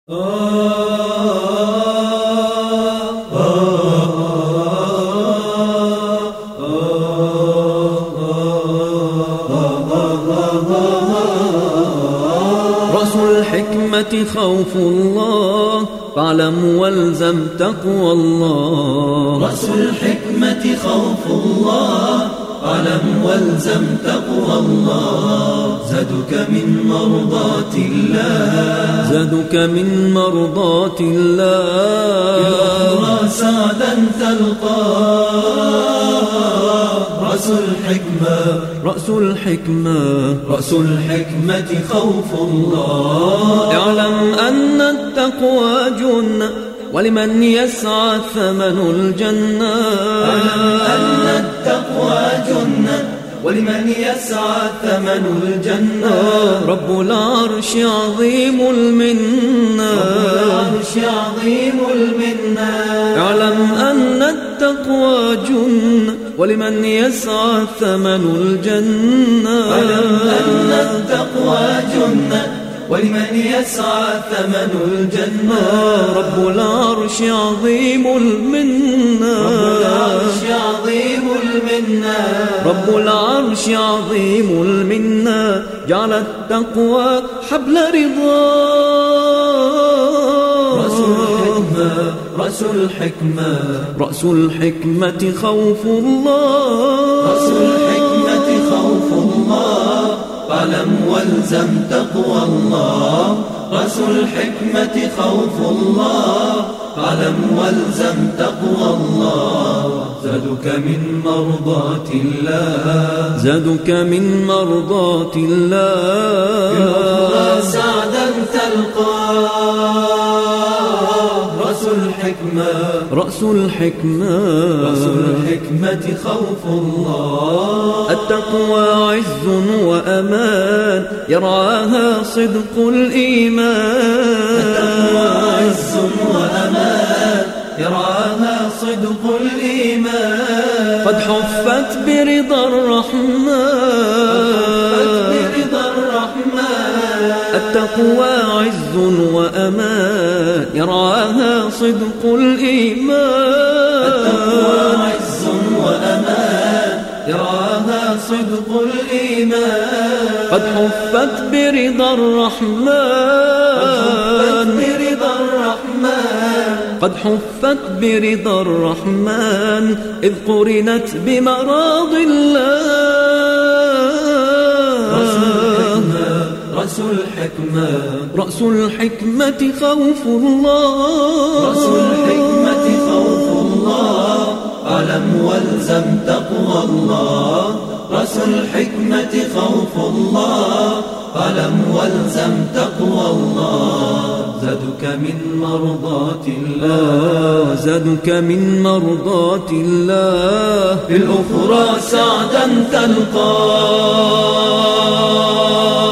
رأس الحكمة خوف الله فاعلم والزم تقوى الله. رأس الحكمة خوف الله فاعلم والزم تقوى الله. زادك من مرضاة الله، زادك من مرضاة الله، بالأخرى سعدا تلقاه. رأس الحكمة، رأس الحكمة، رأس الحكمة خوف الله. اعلم أن التقوى جنة ولمن يسعى ثمن الجنة. اعلم أن التقوى جنة ولمن يسعى ثمن الجنة. رب العرش عظيم المنة، رب العرش عظيم المنة. اعلم أن التقوى جنة ولمن يسعى ثمن الجنة. اعلم أن التقوى جنة ولمن يسعى ثمن الجنة. رب العرش عظيم المنة، رب العرش عظيم المنة. رب العرش عظيم المنة. جعل التقوى حبل رضاه. رأس الحكمة، رأس الحكمة، رأس الحكمة خوف الله. رأس الحكمة خوف الله فاعلم والزم تقوى الله. رأس الحكمة خوف الله فاعلم والزم تقوى الله. زادك من مرضاة الله، زادك من مرضاة الله، بالأخرى سعدا تلقاه. رأس الحكمة، رأس الحكمة، رأس الحكمة خوف الله. التقوى عز وأمان يرعاها صدق الإيمان. التقوى عز وأمان يرعاها صدق الإيمان. قد حفت برضا الرحمن، برضا الرحمن. التقوى عز وأمان يرعاها صدق الإيمان. التقوى عز وأمان يرعاها صدق الإيمان. قد حفت برضا الرحمن، برضا الرحمن. قد حفت برضا الرحمن إذ قرنت بمراض الله. رأس الحكمة، رأس الحكمة خوف الله. رأس الحكمة خوف الله فاعلم والزم تقوى الله. رأس الحكمة خوف الله فاعلم والزم تقوى الله. زادك من مرضاة الله، زادك من مرضاة الله، في الأخرى سعدا تلقاه.